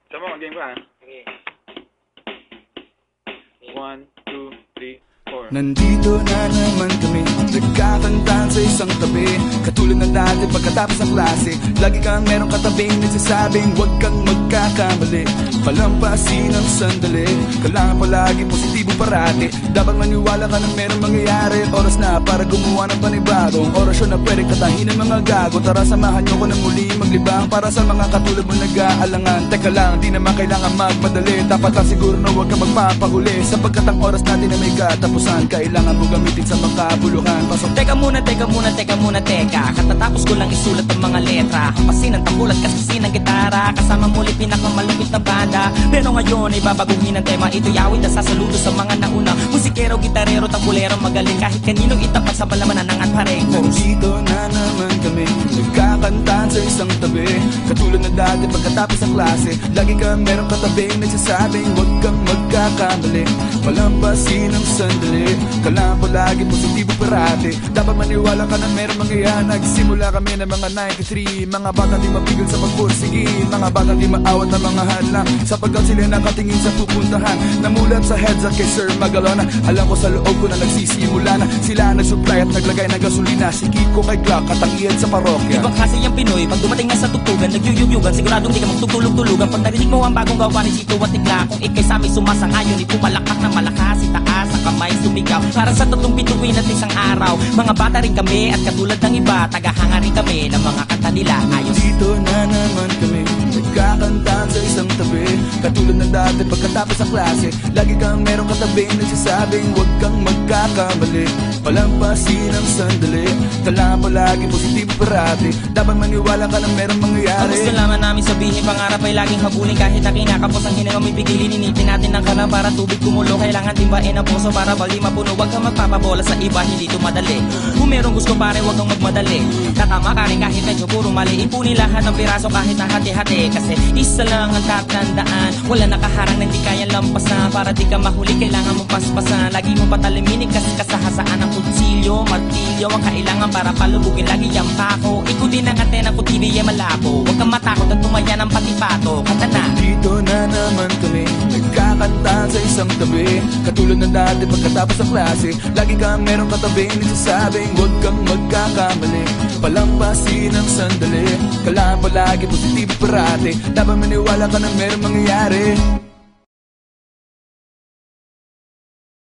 Sama mo, game ka ha? Okay. 1, 2, 3, 4. Nandito na naman kami, nagkakantahan sa isang tabi. Katulad ng dati pagkatapos ng klase, lagi kang merong katabing nagsasabing huwag kang magkakamali. Palampasin ang sandali, kailangan palagi positibo parati. Dapat maniwala ka na merong mangyayari. Oras na para gumawa ng panibagong orasyon na pwede katahin ng mga gago. Tara samahan nyo ko na muli maglibang para sa mga katulad mo nag-aalangan. Teka lang, di naman kailangan magmadali. Dapat lang siguro na huwag kang magpapahuli, sapagkat ang oras natin na may katapusan, kailangan mo gamitin sa makabuluhan. Pasok. Teka muna, katatapos ko lang isulat ang mga letra. Hampasin ang tambulat, kasasin ang gitara. Kasama muli pinakamalupit na banda. Pero ngayon ay babaguhin ang tema. Ito'y awit na sasaludo sa mga nauna. Musikero, gitarero, tambulero, magaling. Kahit kanino itapat sa balamanan ng atparengo. Nandito na naman kami, nagkakantahan sa isang tabi. Katulad na dati pagkatapos ng klase, lagi kang merong katabing nagsasabing huwag kang magkakamali. Palampasin ang sandali, kailangan palagi positibo parati. Dapat maniwala ka na merong mangyayari. Nagsimula kami ng mga 93, mga bata di mapigil sa pagpursigi, mga bata di maawat ng mga hadlang, sapagkat sila nakatingin sa pupuntahan. Namulat sa heads at kay Sir Magalona, alam ko sa loob ko na nagsisimula na. Sila nagsupply at naglagay ng gasolina, si Kiko kay Clark at ang iyan sa parokya. Ibang kasi yung Pinoy, pag dumating na sa tugtugan, nagyuyugyugan, siguradong di ka magtutulog-tulugan. Pag narinig mo ang bagong gawa ni Chito at Tigla, kung ikay sa amin sumasangayon, ipumalakas na malakas, itaas sa kamay sumigaw. Para sa totoong bituin at isang araw, mga bata rin kami at katulad ng iba, tagahanga rin kami ng mga kanta nila. Ayos. Dito na naman kami, nagkakantahan sa isang tabi. Katulad ng dati pagkatapos ng klase, lagi kang merong katabing nagsasabing huwag kang magkakamali. Palampasin ang sandali, kailangan palagi positibo parati. Dapat maniwala ka na merong mangyayari. Ang gusto lamang namin sabihin, pangarap ay laging habulin. Kahit na kinakapos ang hinagaw may pigilin, inipin natin ng kalam para tubig kumulo. Kailangan timbain ang puso para bali mapuno. Huwag kang magpapabola sa iba, hindi ito madali. Kung merong gusto pare, huwag kang magmadali. Tatama ka rin kahit medyo puro mali. Ipunin lahat ng piraso kahit na hati-hati. Kasi isa lang ang tatandaan, wala nakaharang na hindi kaya lampasan. Para di ka mahuli, kailangan mong paspasan. Lagi mong pataliminin kasi kasahasaan ang kutsilyo, martilyo ang kailangan para palubugin. Lagi yung pako, ikutin ang antena kung TV ay malabo. Huwag kang matakot at tumaya ng patipato. Kanta na. Dito na naman kami, nagkakantahan sa isang tabi. Katulad ng dati pagkatapos ng klase, lagi kang merong katabing nagsasabing huwag kang magkakamali. Palampasin ang sandali, kailangan palagi positibo parati. Dapat maniwala ka na merong mangyayari.